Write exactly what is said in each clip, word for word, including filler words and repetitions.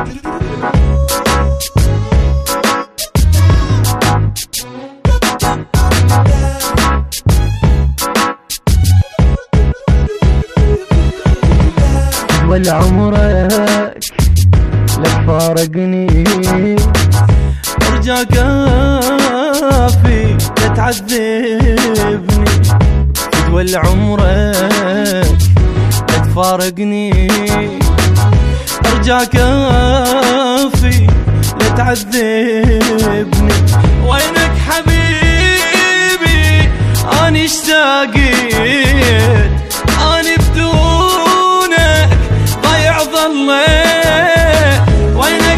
ولا عمرك لك فارقني، ارجع كافي لا تعذبني. ولا عمرك لا تفارقني، ارجع كافي لا تعذبني. وينك حبيبي اني اشتاقيت، اني بدونك ضيع ظليت. وينك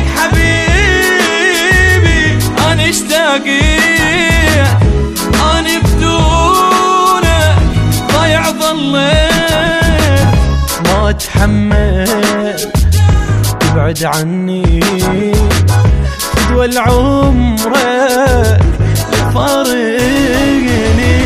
حبيبي اني اشتاقيت، اني بدونك ضيع ظليت. ما اتحمل تبعد عني، فدوى العمرك فارقني.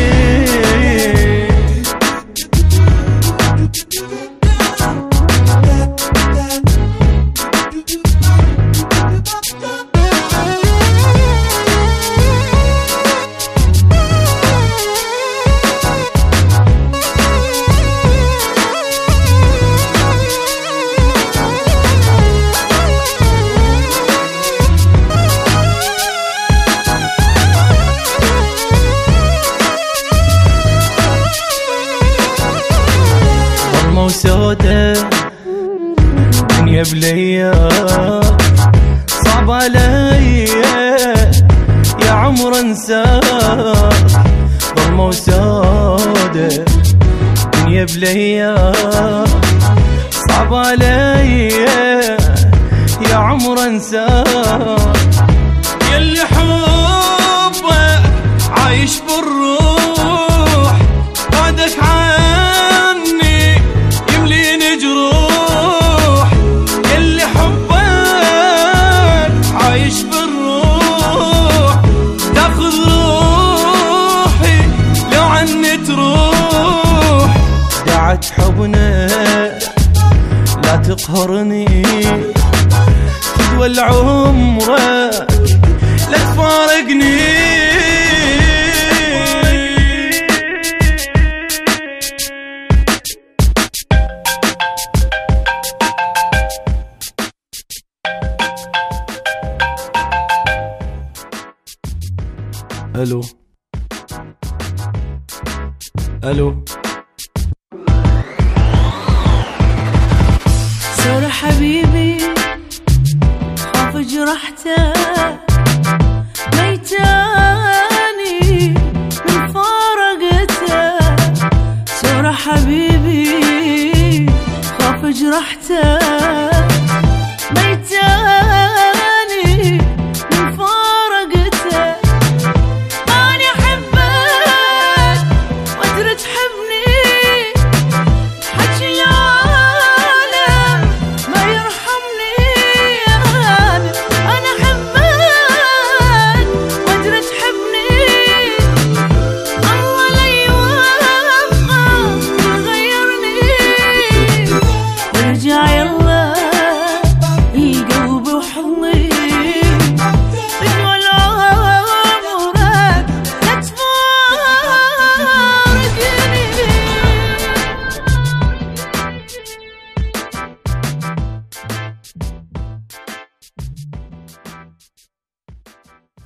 وسودة دنيا بليا، صعب علي يا عمر انساك. ظلمة وسودة دنيا بليا، صعب علي يا عمر انساك. يلي حبك عايش بالروح، بعدك عني يمليني جروح. يلي حبك عايش بالروح، تاخذ روحي لو عني تروح. دعت حبنا لا تقهرني، تدوى العمرك لا تفارقني. الو الو صار حبيبي خاف جرحته